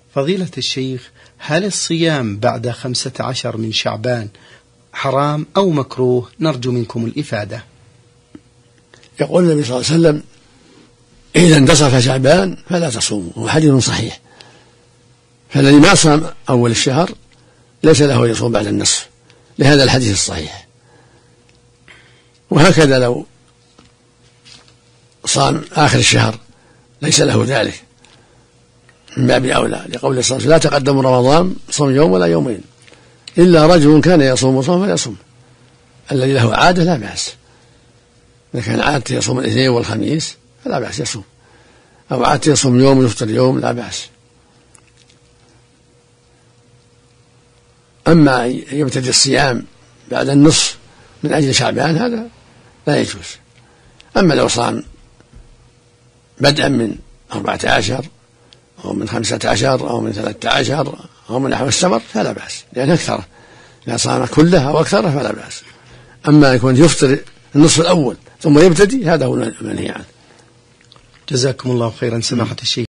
فضيلة الشيخ، هل الصيام بعد 15 من شعبان حرام أو مكروه؟ نرجو منكم الإفادة. يقول النبي صلى الله عليه وسلم: إذا انتصف شعبان فلا تصوموا، وهو حديث صحيح. فالذي ما صام أول الشهر ليس له يصوم بعد النصف، لهذا الحديث الصحيح. وهكذا لو صام آخر الشهر ليس له ذلك، من باب أولى، لقول صلى الله عليه وسلم: لا تقدم رمضان صوم يوم ولا يومين إلا رجل كان يصوم صوم فليصوم. الذي له عادة لا بأس، إذا كان عادته يصوم الاثنين والخميس فلا بأس يصوم، أو عادته يصوم يوم ويفطر يوم لا بأس. أما يبتدي الصيام بعد النصف من أجل شعبان هذا لا يجوز. أما لو صام بدءا من 14 أو من 15 أو من 13 أو من نحو السمر فلا بأس، لأن أكثره إذا صام كله أو أكثره فلا بأس. أما يكون يفطر النصف الأول ثم يبتدي هذا هو المنهي عنه. جزاكم الله خيرا سماحة الشيخ.